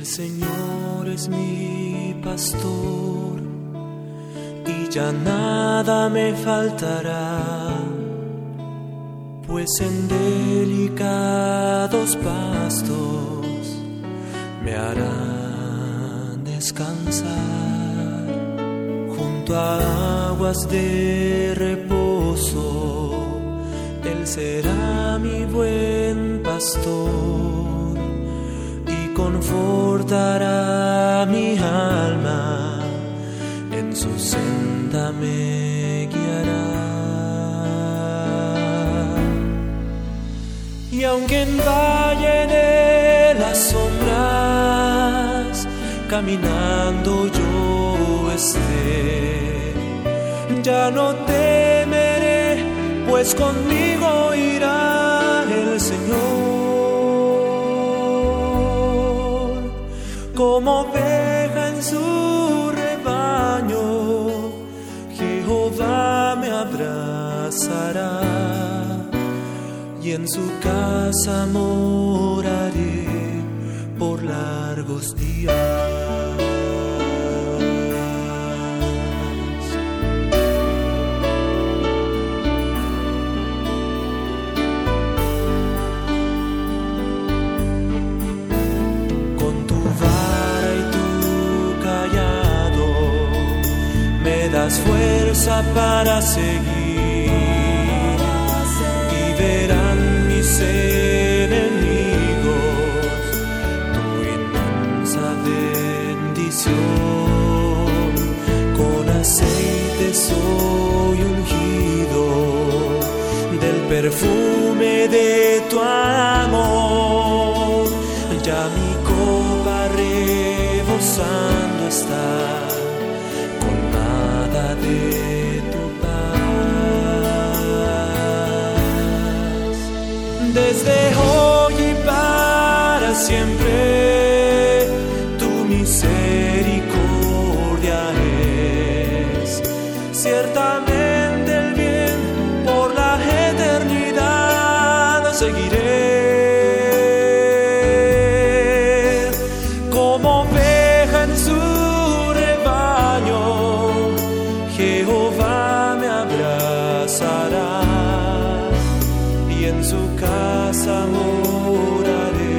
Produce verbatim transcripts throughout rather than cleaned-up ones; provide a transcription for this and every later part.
El Señor es mi pastor y ya nada me faltará, pues en delicados pastos me harán descansar. Junto a aguas de reposo, Él será mi buen pastor y confortará mi alma, en su senda me guiará. Y aunque en valle de las sombras caminando yo esté, ya no temeré, pues conmigo irá el Señor. Como oveja en su rebaño, Jehová me abrazará, y en su casa moraré por largos días. Con tu vara y tu cayado me das fuerza para seguir, verán mis enemigos tu inmensa bendición. Con aceite soy ungido del perfume de tu amor, ya mi copa rebosando está, colmada de tu paz. Desde hoy y para siempre tu misericordia es, ciertamente el bien por la eternidad seguiré. Como oveja en su rebaño, Jehová me abrazará, y en su casa moraré.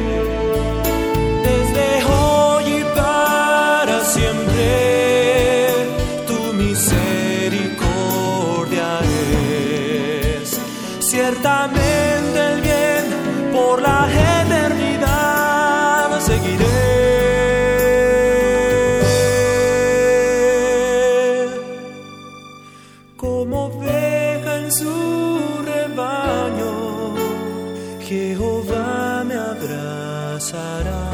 Desde hoy y para siempre tu misericordia es, ciertamente el bien por la eternidad seguiré. Como oveja en su rebaño, Jehová me abrazará,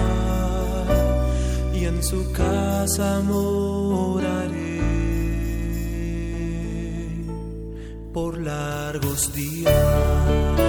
y en su casa moraré por largos días.